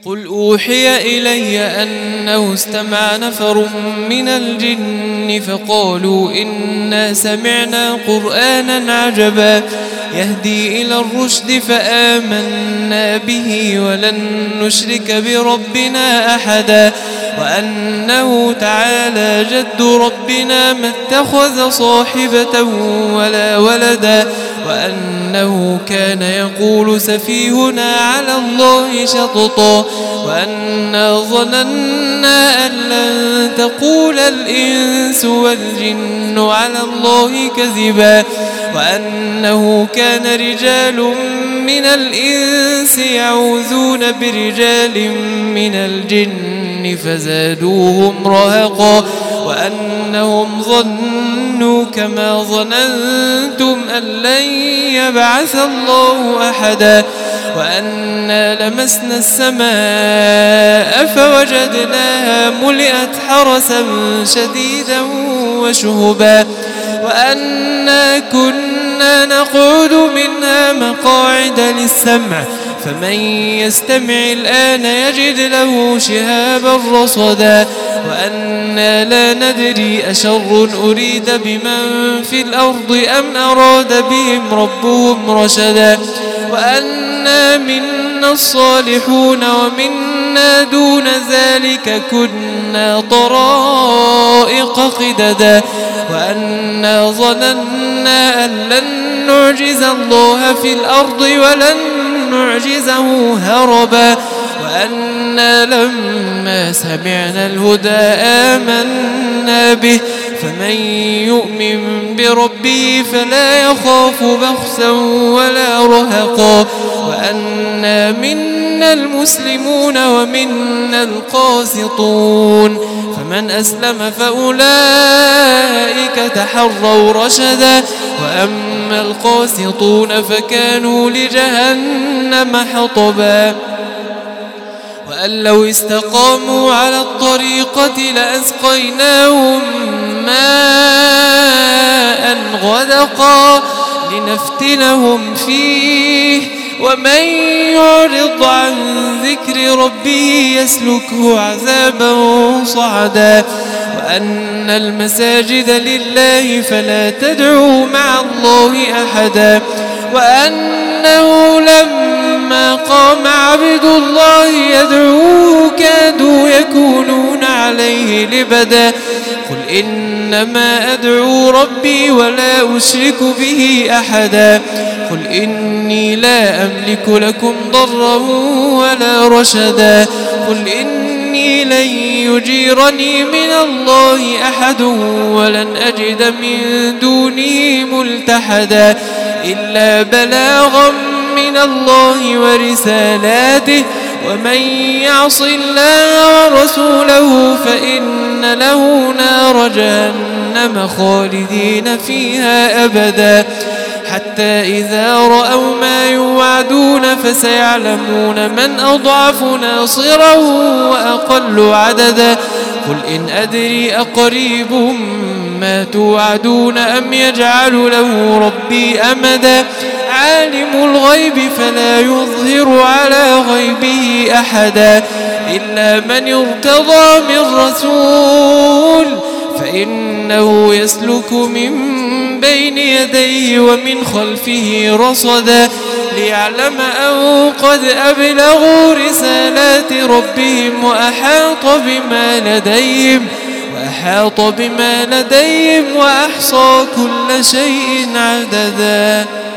قل أوحي إلي أنه استمع نفر من الجن فقالوا إنا سمعنا قرآنا عجبا يهدي إلى الرشد فآمنا به ولن نشرك بربنا أحدا وأنه تعالى جد ربنا ما اتخذ صاحبة ولا ولدا وأنه كان يقول سفيهنا على الله شططا وأنا ظننا أن لن تقول الإنس والجن على الله كذبا وأنه كان رجال من الإنس يعوذون برجال من الجن فزادوهم رهقا وأنهم ظنوا كما ظننتم أن لن يبعث الله أحدا وأنا لمسنا السماء فوجدناها ملئت حرسا شديدا وشهبا وأنا كنا نقعد منها مقاعد للسمع فمن يستمع الآن يجد له شهابا رصدا وأنا لا ندري أشر أريد بمن في الأرض أم أراد بهم ربهم رشدا وأنا منا الصالحون ومنا دون ذلك كنا طرائق قددا وأنا ظننا أن لن نعجز الله في الأرض ولن نعجزه هربا وأنا لما سمعنا الهدى آمنا به فمن يؤمن بربه فلا يخاف بخسا ولا رهقا وأنا منا المسلمون ومنا القاسطون فمن أسلم فأولئك تحروا رشدا وأما القاسطون فكانوا لجهنم حطبا وأن لو استقاموا على الطريقة لأسقيناهم ماء غدقا لنفتنهم فيه ومن يعرض عن ذكر ربه يسلكه عذابا صعدا وأن المساجد لله فلا تدعوا مع الله أحدا وأنه لما قام عبد الله يدعوه كادوا يكونون عليه لبدا قل إنما أدعو ربي ولا أشرك به أحدا قل إني لا أملك لكم ضرا ولا رشدا قل إني لن يجيرني من الله أحد ولن أجد من دونه ملتحدا إلا بلاغا من الله ورسالاته ومن يعص الله ورسوله فإن له نار جهنم خالدين فيها أبدا حتى إذا رأوا ما يوعدون فسيعلمون من أضعف ناصرا وأقل عددا قل إن أدري أقريب ما توعدون أم يجعل له ربي أمدا عالم الغيب فلا يظهر على غيبه أحدا إلا من ارتضى من رسول فإنه يسلك من بين يديه ومن خلفه رصدا ليعلم أن قد أبلغوا رسالات ربهم وأحاط بما لديهم وأحصى كل شيء عددا.